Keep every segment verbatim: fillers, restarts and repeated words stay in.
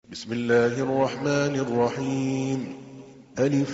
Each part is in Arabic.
بسم الله الرحمن الرحيم. ألف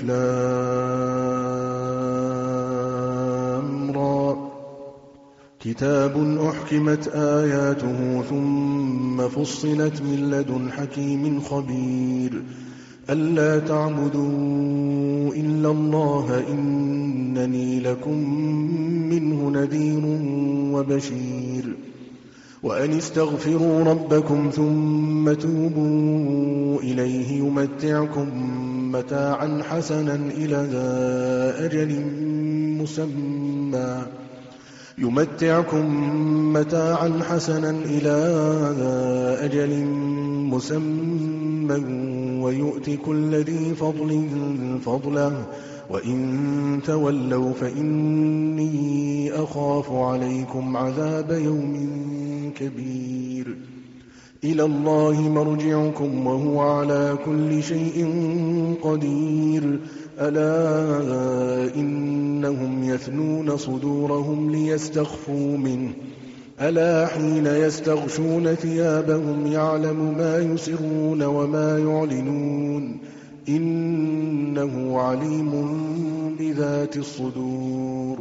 لام را. كتاب أحكمت آياته ثم فصلت من لدن حكيم خبير ألا تعبدوا إلا الله إنني لكم منه نذير وبشير وأن استغفروا ربكم ثم توبوا إليه يمتعكم متاعا حسنا إلى أجل مسمى يمتعكم متاعا حسنا إلى أجل مسمى ويؤتي كل ذي فضل فضله وإن تولوا فإني أخاف عليكم عذاب يوم كبير. إلى الله مرجعكم وهو على كل شيء قدير. ألا إنهم يثنون صدورهم ليستخفوا منه ألا حين يستغشون ثيابهم يعلم ما يسرون وما يعلنون إنه عليم بذات الصدور.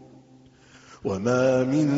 وما من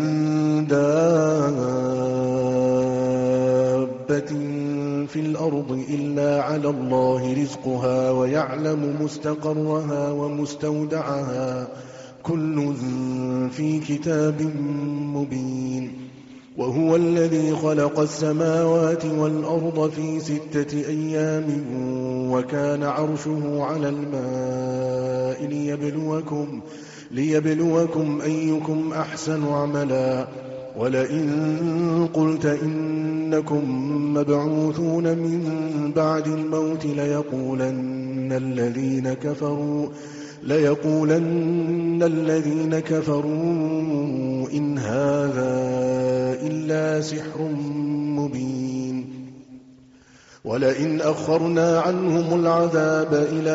دابة في الأرض إلا على الله رزقها ويعلم مستقرها ومستودعها كل في كتاب مبين. وهو الذي خلق السماوات والأرض في ستة أيام وكان عرشه على الماء ليبلوكم, ليبلوكم أيكم أحسن عملا. ولئن قلت إنكم مبعوثون من بعد الموت ليقولن الذين كفروا ليقولن الذين كفروا إن هذا إلا سحر مبين. ولئن أخرنا عنهم العذاب إلى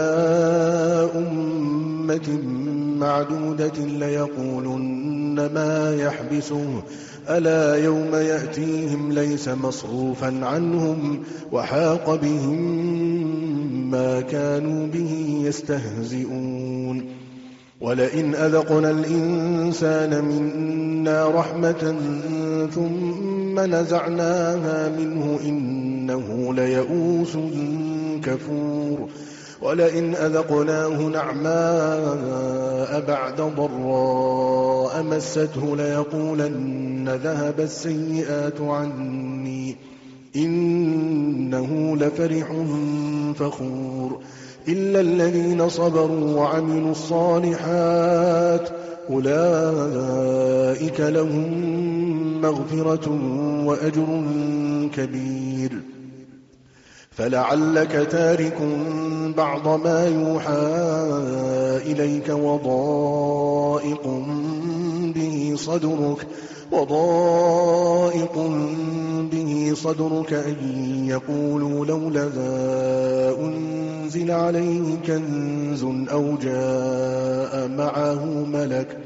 أمة معدودة ليقولن ما يحبسه ألا يوم يأتيهم ليس مصروفا عنهم وحاق بهم ما كانوا به يستهزئون. ولئن أذقنا الإنسان منا رحمة ثم نزعناها منه إنه ليئوس كفور. ولئن أذقناه نعماء بعد ضراء مسته ليقولن ذهب السيئات عني إنه لفرح فخور. إلا الذين صبروا وعملوا الصالحات أولئك لهم مغفرة وأجر كبير. فلعلك تارك بعض ما يوحى إليك وضائق به صدرك وضائق به صدرك أن يقولوا لولا أنزل عليه كنز أو جاء معه ملك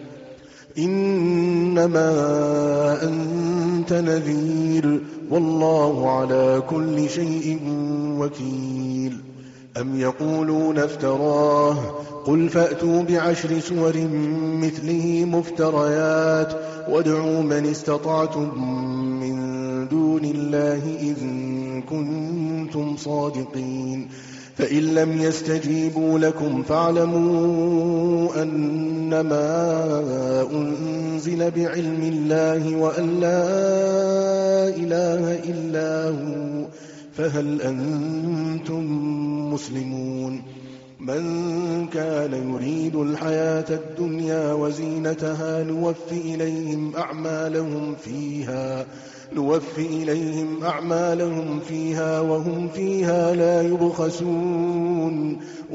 إنما أنت نذير والله على كل شيء وكيل. أم يقولون افتراه قل فأتوا بعشر سور مثله مفتريات وادعوا من استطعتم من دون الله إن كنتم صادقين. فإن لم يستجيبوا لكم فاعلموا أنما أنزل بعلم الله وأن لا إله إلا هو فهل أنتم مسلمون. من كان يريد الحياة الدنيا وزينتها نوفي إليهم أعمالهم فيها نوفي إليهم أعمالهم فيها وهم فيها لا يبخسون.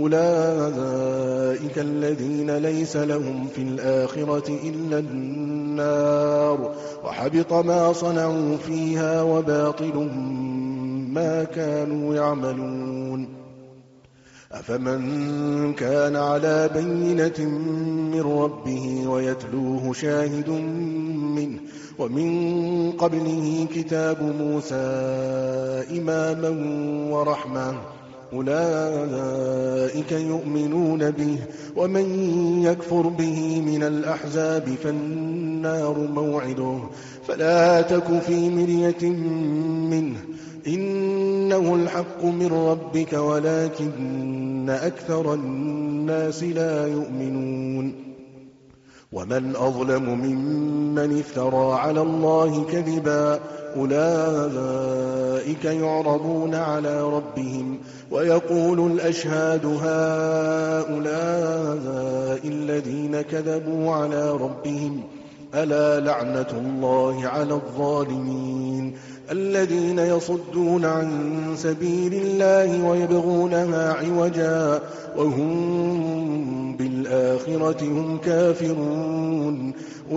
أولئك الذين ليس لهم في الآخرة إلا النار وحبط ما صنعوا فيها وباطل ما كانوا يعملون. أفمن كان على بينة من ربه ويتلوه شاهد منه ومن قبله كتاب موسى إماما ورحمة أولئك يؤمنون به ومن يكفر به من الأحزاب فالنار موعده فلا تك في مرية منه إنه الحق من ربك ولكن أكثر الناس لا يؤمنون ومن أظلم ممن افترى على الله كذبا أولئك يعرضون على ربهم ويقول الأشهاد هؤلاء الذين كذبوا على ربهم ألا لعنة الله على الظالمين الذين يصدون عن سبيل الله ويبغونها عوجا وهم بالآخرة هم كافرون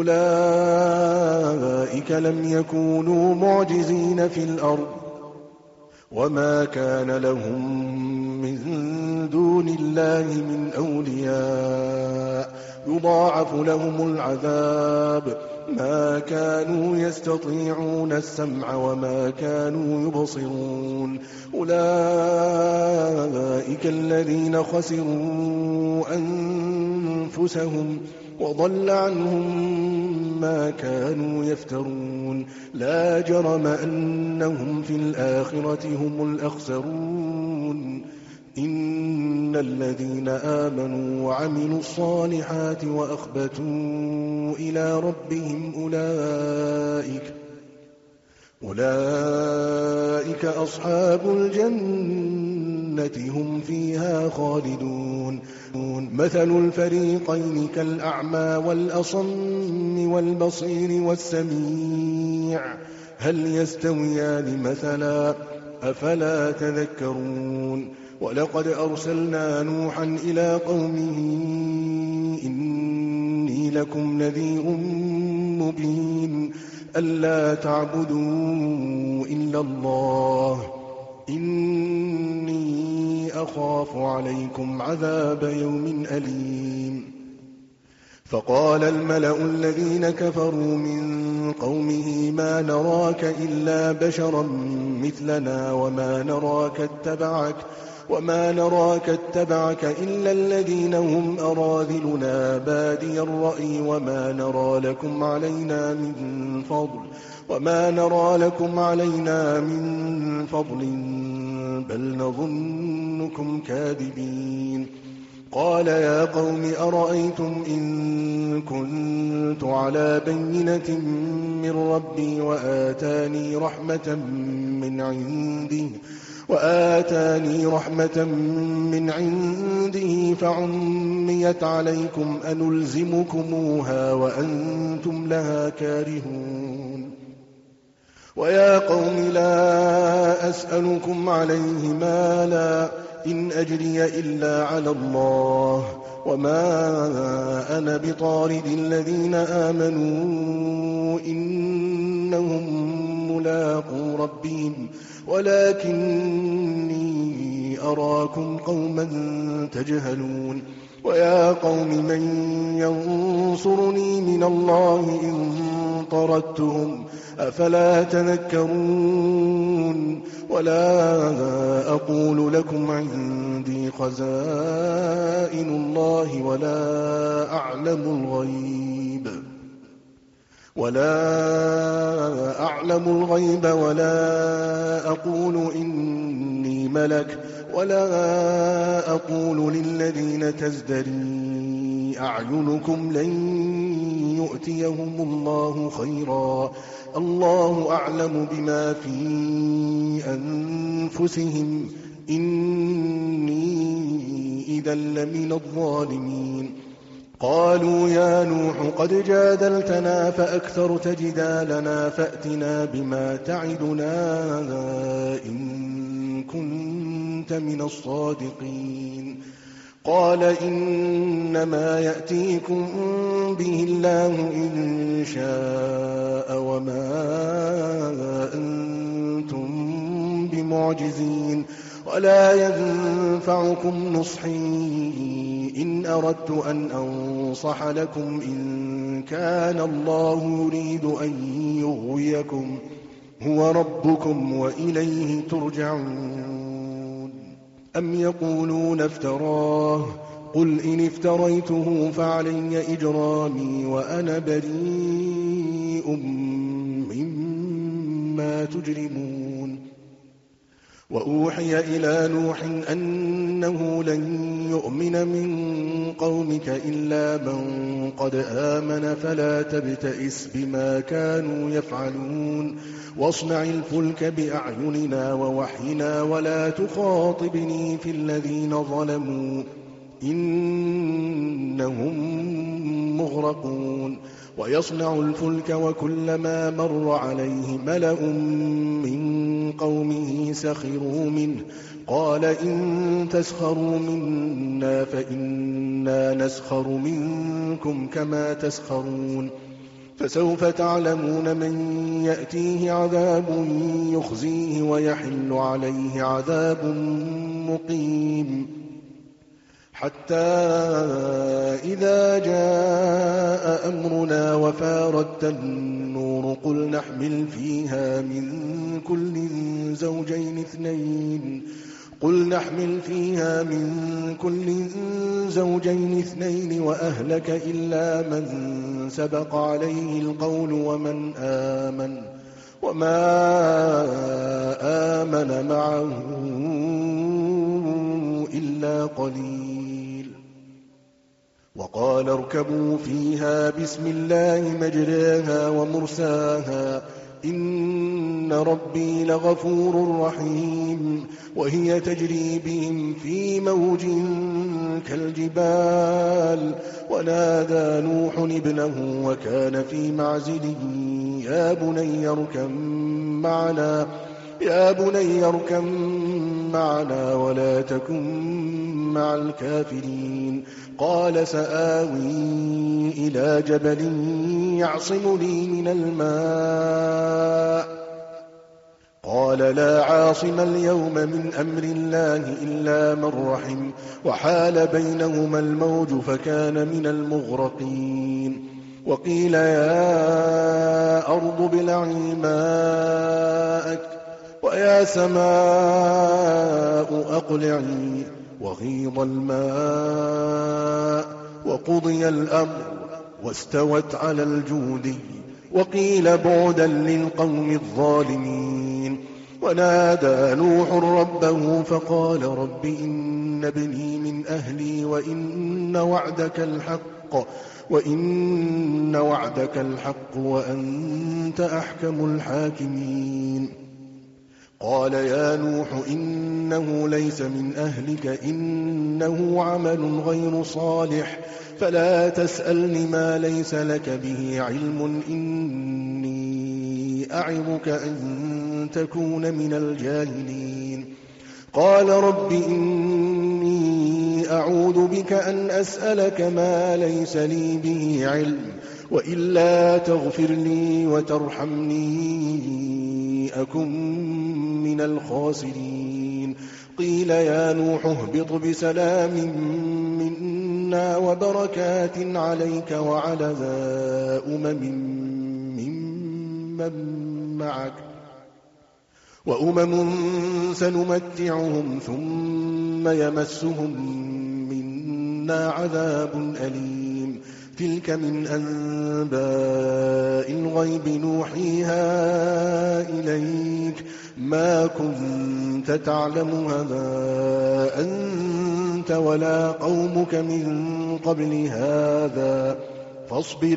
أولئك لم يكونوا معجزين في الأرض وما كان لهم من دون الله من أولياء يضاعف لهم العذاب ما كانوا يستطيعون السمع وما كانوا يبصرون أولئك الذين خسروا أنفسهم وضل عنهم ما كانوا يفترون لا جرم أنهم في الآخرة هم الأخسرون إن الذين آمنوا وعملوا الصالحات وأخبتوا إلى ربهم أولئك أولئك أصحاب الجنة هم فيها خالدون مثل الفريقين كالأعمى والأصم والبصير والسميع هل يستويان مثلا أفلا تذكرون ولقد أرسلنا نوحا إلى قومه إني لكم نذير مبين ألا تعبدوا إلا الله إني أخاف عليكم عذاب يوم أليم فقال الملأ الذين كفروا من قومه ما نراك إلا بشرا مثلنا وما نراك اتبعك وما نراك اتبعك إلا الذين هم أراذلنا بادي الرأي وما نرى لكم علينا من فضل وما نرى لكم علينا من فضل بل نظنكم كاذبين قال يا قوم أرأيتم إن كنت على بينة من ربي وآتاني رحمة من عنده وآتاني رحمة من عنده فعميت عليكم أنلزمكموها وأنتم لها كارهون ويا قوم لا أسألكم عليه مالا إن أجري إلا على الله وما أنا بطارد الذين آمنوا إنهم ملاقو ربهم ولكني أراكم قوما تجهلون ويا قوم من ينصرني من الله إن طردتهم أفلا تذكرون ولا أقول لكم عندي خزائن الله ولا أعلم الغيب ولا أعلم الغيب ولا أقول إني ملك ولا أقول للذين تزدري أعينكم لن يؤتيهم الله خيرا الله أعلم بما في أنفسهم إني إذا لمن الظالمين قالوا يا نوح قد جادلتنا فأكثرت جدالنا فأتنا بما تعدنا إن كنت من الصادقين قال إنما يأتيكم به الله إن شاء وما أنتم معجزين ولا ينفعكم نصحي إن أردت أن أنصح لكم إن كان الله يريد أن يغويكم هو ربكم وإليه ترجعون. أم يقولون افتراه قل إن افتريته فعلي إجرامي وأنا بريء مما تجرمون. وأوحي إلى نوح أنه لن يؤمن من قومك إلا من قد آمن فلا تبتئس بما كانوا يفعلون واصنع الفلك بأعيننا ووحينا ولا تخاطبني في الذين ظلموا إنهم مغرقون. ويصنع الفلك وكلما مر عليه ملأ من قومه سخروا منه قال إن تسخروا منا فإنا نسخر منكم كما تسخرون. فسوف تعلمون من يأتيه عذاب يخزيه ويحل عليه عذاب مقيم. حتى إذا جاء أمرنا وفارت النور قل نحمل فيها من كل زوجين اثنين قل نحمل فيها من كل زوجين اثنين وأهلك إلا من سبق عليه القول ومن آمن وما آمن معه إلا قليل. وقال اركبوا فيها بسم الله مجراها ومرساها إن ربي لغفور رحيم. وهي تجري بهم في موج كالجبال ونادى نوح ابنه وكان في معزل يا بني اركب معنا يا بني اركب معنا ولا تكن مع الكافرين. قال سآوي إلى جبل يعصمني من الماء قال لا عاصم اليوم من أمر الله إلا من رحم وحال بينهما الموج فكان من المغرقين. وقيل يا أرض ابلعي ماءك ويا سماء أقلعي وغيض الماء وقضي الأمر واستوت على الجودي وقيل بعدا للقوم الظالمين. ونادى نوح ربه فقال رب إن ابني من أهلي وإن وعدك الحق وإن وعدك الحق وأنت أحكم الحاكمين. قال يا نوح إنه ليس من أهلك إنه عمل غير صالح فلا تسألني ما ليس لك به علم إني أعظك أن تكون من الجاهلين. قال رب إني أعوذ بك أن أسألك ما ليس لي به علم وإلا تغفر لي وترحمني أكن من الخاسرين. قيل يا نوح اهبط بسلام منا وبركات عليك وعلى أمم ممن معك وأمم سنمتعهم ثم يمسهم منا عذاب أليم. تلك من أنباء الغيب نوحيها إليك ما كنت تعلمها أنت ولا قومك من قبل هذا فاصبر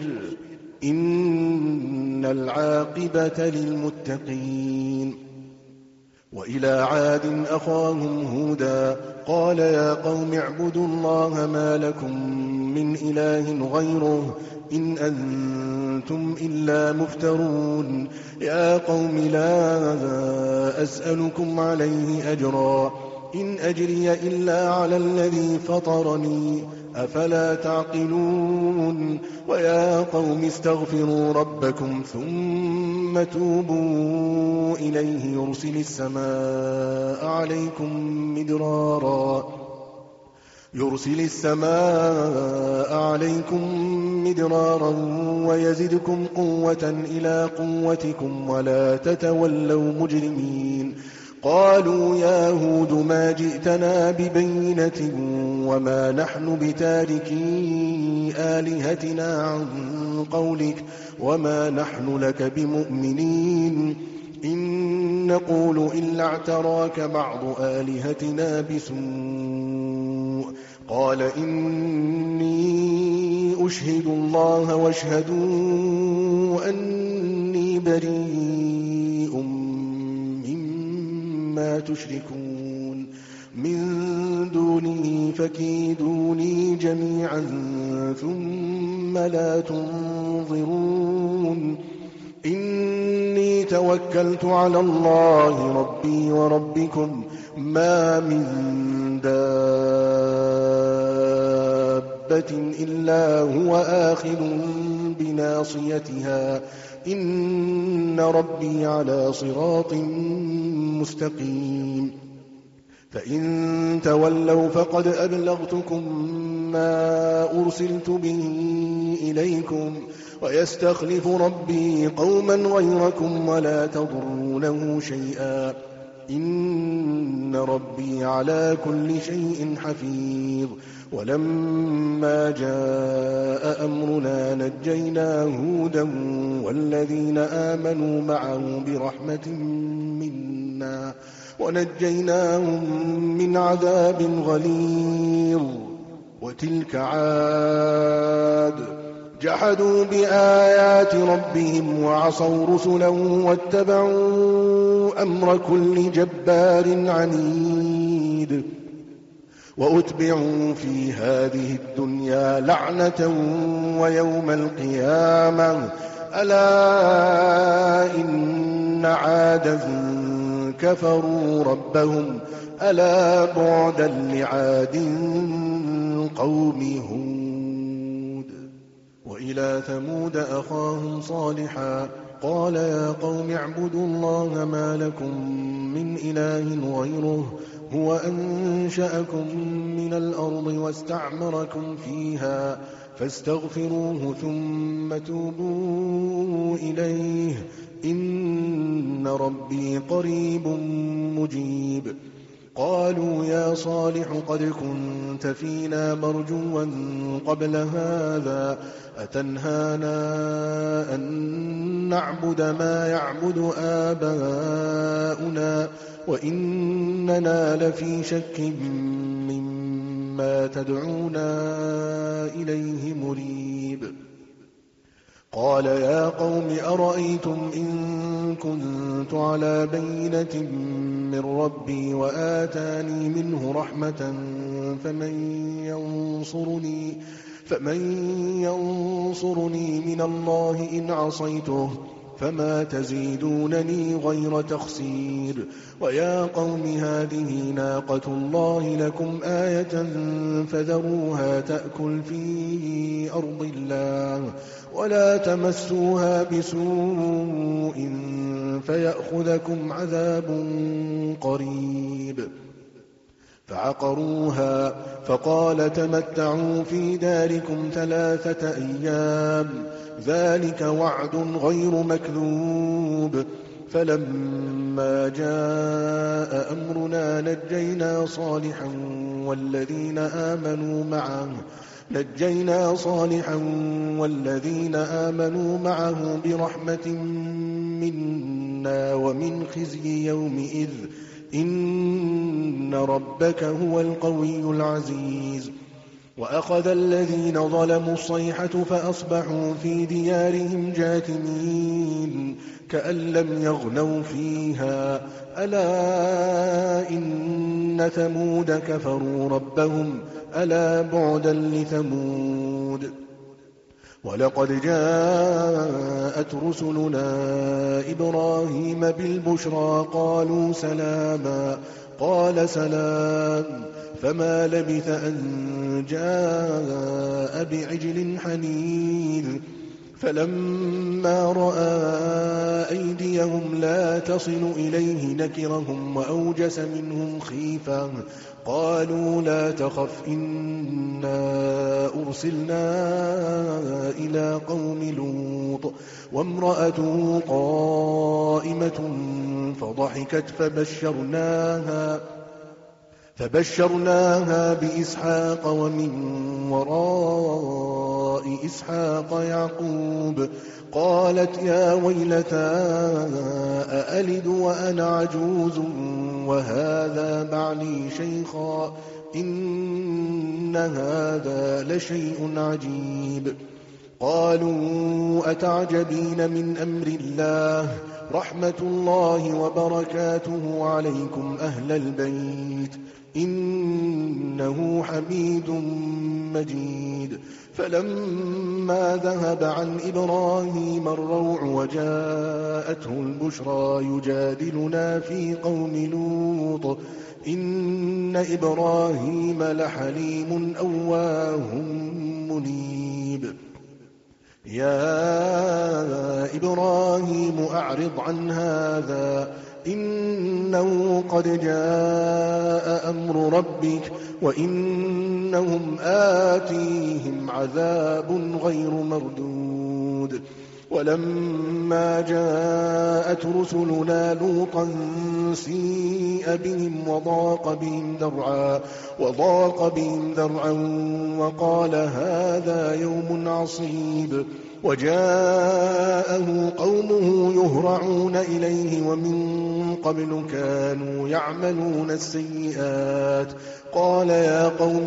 إن العاقبة للمتقين. وإلى عاد أخاهم هودا قال يا قوم اعبدوا الله ما لكم من إله غيره إن أنتم إلا مفترون. يا قوم لا أسألكم عليه أجرا إن أجري إلا على الذي فطرني أفلا تعقلون. ويا قوم استغفروا ربكم ثم ثم توبوا إليه يرسل السماء عليكم مدرارا يرسل السماء عليكم مدرارا ويزدكم قوة إلى قوتكم ولا تتولوا مجرمين. قالوا يا هود ما جئتنا ببينة وما نحن بتاركي آلهتنا عن قولك وما نحن لك بمؤمنين إن نقول إلا اعتراك بعض آلهتنا بسوء. قال إني أشهد الله واشهدوا أني بريء مما تشركون من دونه فكيدوني جميعا ثم لا تنظرون. إني توكلت على الله ربي وربكم ما من دابة إلا هو آخذ بناصيتها إن ربي على صراط مستقيم. فإن تولوا فقد أبلغتكم ما أرسلت به إليكم ويستخلف ربي قوما غيركم ولا تضرونه شيئا إن ربي على كل شيء حفيظ. ولما جاء أمرنا نجينا هودا والذين آمنوا معه برحمة منا ونجيناهم من عذاب غليظ. وتلك عاد جحدوا بآيات ربهم وعصوا رسلا واتبعوا أمر كل جبار عنيد. وأتبعوا في هذه الدنيا لعنة ويوم القيامة ألا إن عادا كفروا ربهم ألا بعدا لعاد قوم هود. وإلى ثمود أخاهم صالحا قال يا قوم اعبدوا الله ما لكم من إله غيره هو أنشأكم من الأرض واستعمركم فيها فاستغفروه ثم توبوا إليه إن ربي قريب مجيب. قالوا يا صالح قد كنت فينا مرجوا قبل هذا أتنهانا أن نعبد ما يعبد آباؤنا وإننا لفي شك مما تدعونا إليه مريب. قال يا قوم أرأيتم إن كنت على بينة من ربي وآتاني منه رحمة فمن ينصرني, فمن ينصرني من الله إن عصيته فما تزيدونني غير تخسير. ويا قوم هذه ناقة الله لكم آية فذروها تأكل في أرض الله ولا تمسوها بسوء فيأخذكم عذاب قريب. فعقروها فقال تمتعوا في داركم ثلاثة أيام ذلك وعد غير مكذوب. فلما جاء أمرنا نجينا صالحا والذين آمنوا معه نجينا صالحا والذين آمنوا معه برحمة منا ومن خزي يومئذ إن ربك هو القوي العزيز. وأخذ الذين ظلموا الصيحة فأصبحوا في ديارهم جاثمين كأن لم يغنوا فيها ألا إن ثمود كفروا ربهم ألا بعدا لثمود. ولقد جاءت رسلنا إبراهيم بالبشرى قالوا سلاما قال سلام فما لبث أن جاء بعجل حنيذ فلما رأى أيديهم لا تصل إليه نكرهم وأوجس منهم خيفة قالوا لا تخف إنا أرسلنا إلى قوم لوط وامرأته قائمة فضحكت فبشرناها فبشرناها بإسحاق ومن وراء إسحاق يعقوب قالت يا ويلتى أألد وأنا عجوز وهذا بعلي شيخا إن هذا لشيء عجيب قالوا أتعجبين من أمر الله رحمة الله وبركاته عليكم أهل البيت إنه حميد مجيد فلما ذهب عن إبراهيم الروع وجاءته البشرى يجادلنا في قوم لوط إن إبراهيم لحليم أواه منيب يا إبراهيم أعرض عن هذا إنه قد جاء أمر ربك وإنهم آتيهم عذاب غير مردود ولما جاءت رسلنا لوطا سيء بهم وضاق بهم ذرعا وضاق بهم ذرعا وقال هذا يوم عصيب وجاءه قومه يهرعون إليه ومن قبل كانوا يعملون السيئات قال يا قوم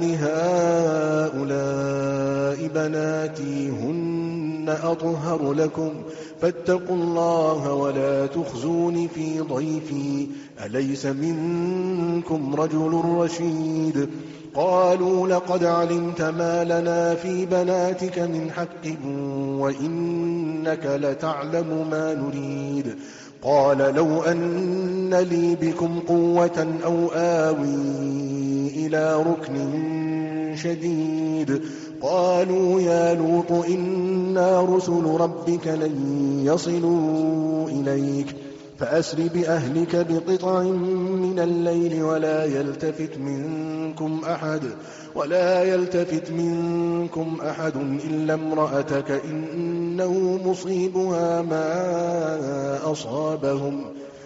هؤلاء بناتي هن أطهر لكم فاتقوا الله ولا تخزون في ضيفي أليس منكم رجل رشيد قالوا لقد علمت ما لنا في بناتك من حق وإنك لتعلم ما نريد قال لو أن لي بكم قوة أو آوي إلى ركن شديد قالوا يا لوط إنا رسل ربك لن يصلوا إليك فأسر بأهلك بقطع من الليل ولا يلتفت منكم أحد ولا يلتفت منكم أحد إلا امرأتك إنه مصيبها ما أصابهم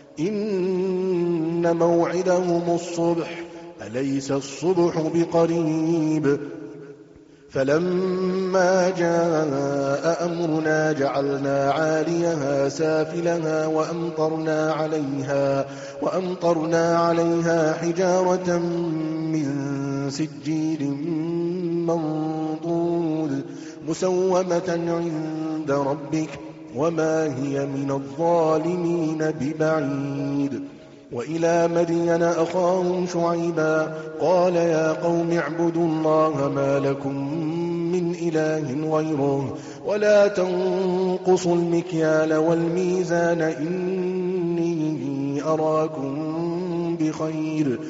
إن موعدهم الصبح أليس الصبح بقريب فلما جاء أمرنا جعلنا عاليها سافلها وأمطرنا عليها وأمطرنا عليها حجارة من سجيل منضود مسومة عند ربك وما هي من الظالمين ببعيد وإلى مدين أخاهم شعيبا قال يا قوم اعبدوا الله ما لكم من إله غيره ولا تنقصوا المكيال والميزان إني أراكم بخير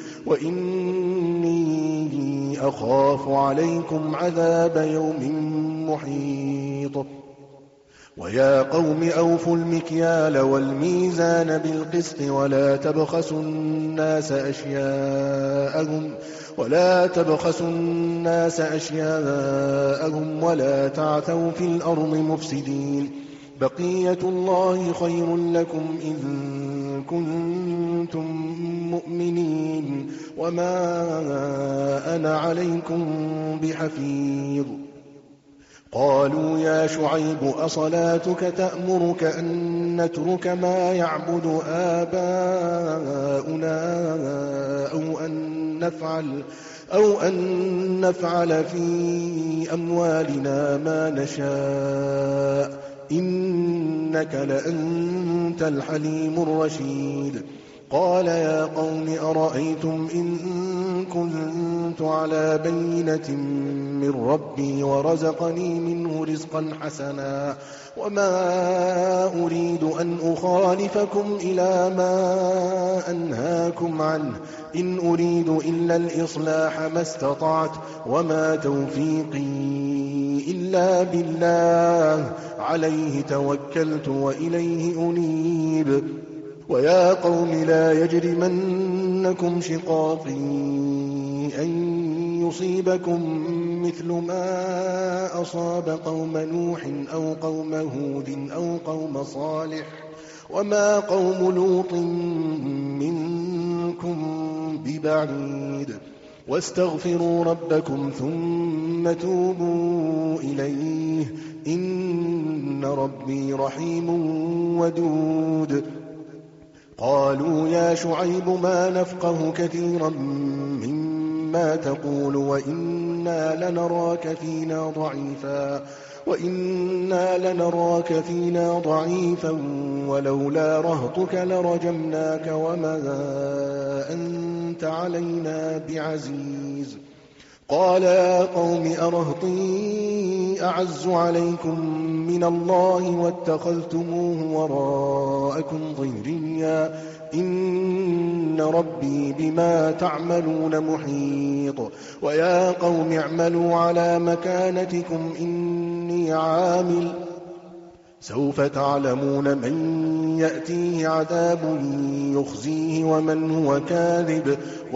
وإني أخاف عليكم عذاب يوم محيط ويا قوم أوفوا المكيال والميزان بالقسط ولا تبخسوا الناس أشياءهم ولا تبخسوا الناس أشياءهم ولا تعثوا في الأرض مفسدين بقية الله خير لكم إن كنتم مؤمنين وما أنا عليكم بحفيظ قالوا يا شعيب أصلاتك تأمرك أن نترك ما يعبد آباؤنا أو أن نفعل أو أن نفعل في أموالنا ما نشاء إنك لأنت الحليم الرشيد قال يا قوم أرأيتم إن كنت على بينة من ربي ورزقني منه رزقا حسنا وما أريد أن أخالفكم إلى ما أنهاكم عنه إن أريد إلا الإصلاح ما استطعت وما توفيقي إلا بالله عليه توكلت وإليه أنيب ويا قوم لا يجرمنكم شقاقي أن يصيبكم مثل ما أصاب قوم نوح أو قوم هود أو قوم صالح وما قوم لوط منكم ببعيد واستغفروا ربكم ثم توبوا إليه إن ربي رحيم ودود قالوا يا شعيب ما نفقه كثيرا مما تقول وإنا لنراك فينا ضعيفا وإنا لنراك فينا ضعيفا ولولا رهطك لرجمناك وما أنت علينا بعزيز قال يا قوم أرهطي أعز عليكم من الله واتخذتموه وراءكم ظهريا إن ربي بما تعملون محيط ويا قوم اعملوا على مكانتكم إني عامل سوف تعلمون من يأتيه عذاب يخزيه ومن هو كاذب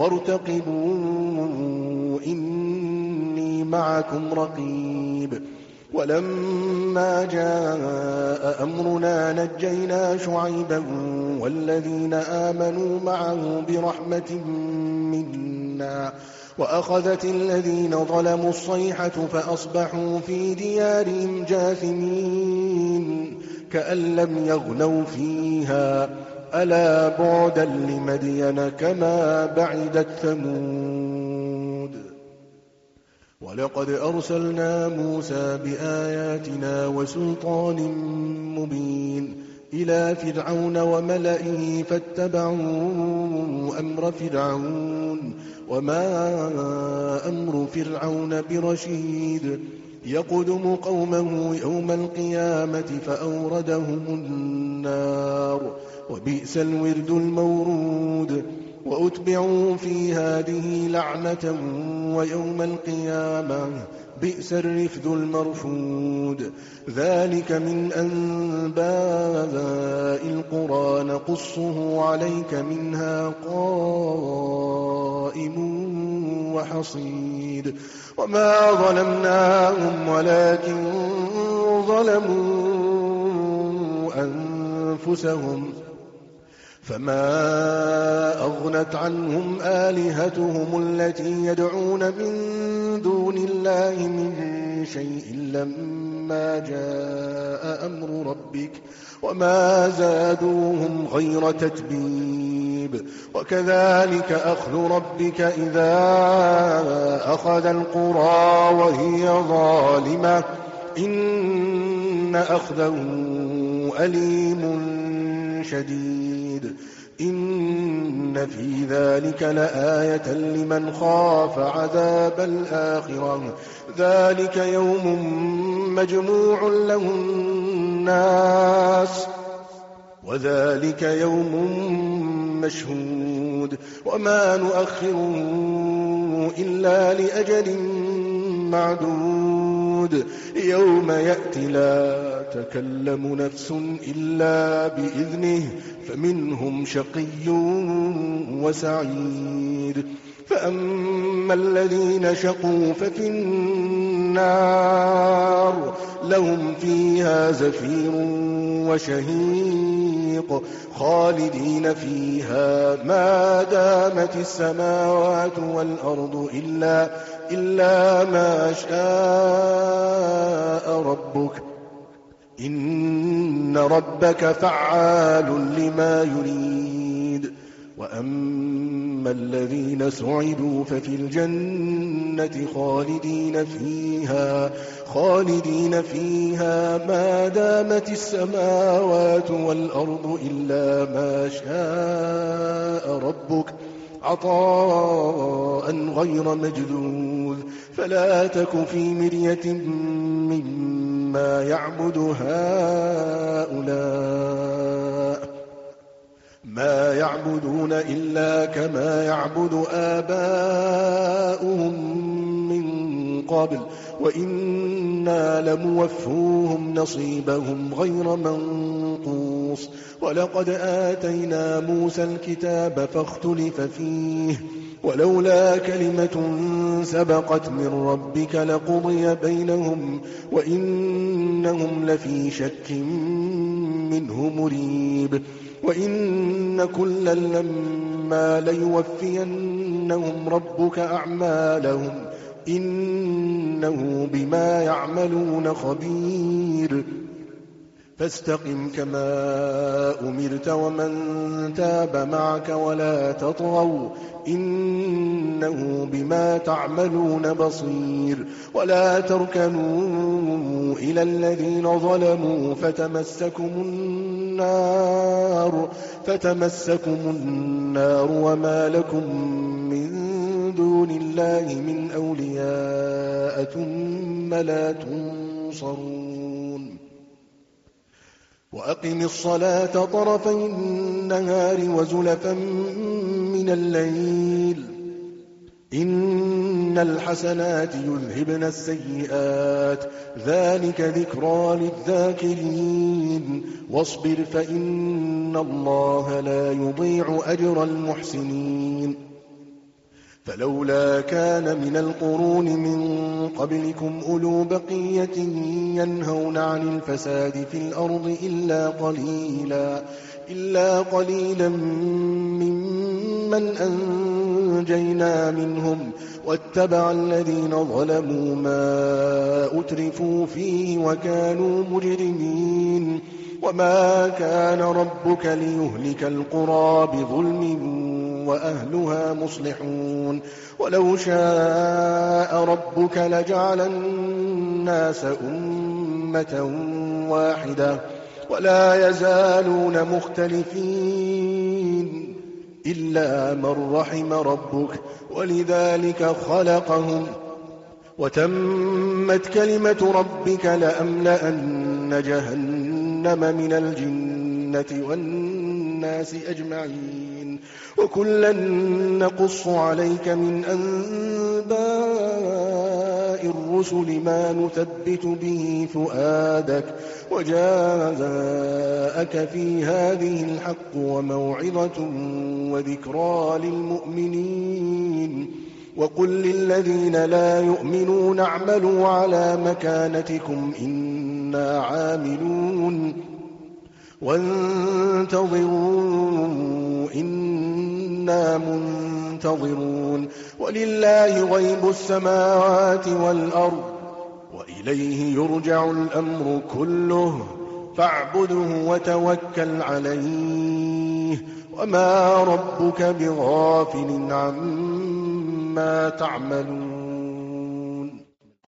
وارتقبوا إني معكم رقيب ولما جاء أمرنا نجينا شعيبا والذين آمنوا معه برحمة منا وأخذت الذين ظلموا الصيحة فأصبحوا في ديارهم جاثمين كأن لم يغنوا فيها ألا بعدا لمدين كما بعدت ثمود ولقد أرسلنا موسى بآياتنا وسلطان مبين إلى فرعون وملئه فاتبعوا أمر فرعون وما أمر فرعون برشيد يقدم قومه يوم القيامة فأوردهم النار وبئس الورد المورود وأتبعوا في هذه لعنة ويوم القيامة بئس الرفد المرفود ذلك من أنباء القرى نقصه عليك منها قائم وحصيد وما ظلمناهم ولكن ظلموا أنفسهم فما أغنت عنهم آلهتهم التي يدعون من دون الله من شيء لما جاء أمر ربك وما زادوهم غير تتبيب وكذلك أخذ ربك إذا أخذ القرى وهي ظالمة إن أخذه أليم شديد إن في ذلك لآية لمن خاف عذاب الآخرة ذلك يوم مجموع له الناس وذلك يوم مشهود وما نؤخره إلا لأجل معدود يوم يأتي لا تكلم نفس إلا بإذنه فمنهم شقي وسعيد فأما الذين شقوا ففي النار لهم فيها زفير وشهيق خالدين فيها ما دامت السماوات والأرض إلا, إلا ما شاء ربك إن ربك فعال لما يريد وأما الذين سعدوا ففي الجنة خالدين فيها خالدين فيها ما دامت السماوات والأرض إلا ما شاء ربك عطاء غير مجذوذ فلا تك في مرية مما يعبد هؤلاء ما يعبدون إلا كما يعبد آباؤهم من قبل وإنا لموفوهم نصيبهم غير منقوص ولقد آتينا موسى الكتاب فاختلف فيه ولولا كلمة سبقت من ربك لقضي بينهم وإنهم لفي شك منه مريب وإن كلا لما ليوفينهم ربك أعمالهم إنه بما يعملون خبير فاستقم كما أمرت ومن تاب معك ولا تطغوا إنه بما تعملون بصير ولا تركنوا إلى الذين ظلموا فتمسكم النار فتمسكم النار وما لكم من دون الله من أولياء ثم لا تنصرون وأقم الصلاة طرفي النهار وزلفا من الليل إن الحسنات يذهبن السيئات ذلك ذكرى للذاكرين واصبر فإن الله لا يضيع أجر المحسنين فلولا كان من القرون من قبلكم أولو بقية ينهون عن الفساد في الأرض إلا قليلا إلا قليلا ممن أنجينا منهم واتبع الذين ظلموا ما أترفوا فيه وكانوا مجرمين وما كان ربك ليهلك القرى بظلم وأهلها مصلحون ولو شاء ربك لجعل الناس أمة واحدة ولا يزالون مختلفين إلا من رحم ربك ولذلك خلقهم وتمت كلمة ربك لأملأن جهنم من الجنة والناس أجمعين وكلا نقص عليك من أنباء الرسل ما نثبت به فؤادك وجاءك في هذه الحق وموعظة وذكرى للمؤمنين وقل للذين لا يؤمنون اعملوا على مكانتكم إنا عاملون وانتظروا إنا منتظرون ولله غيب السماوات والأرض وإليه يرجع الأمر كله فاعبده وتوكل عليه وما ربك بغافل عما تعملون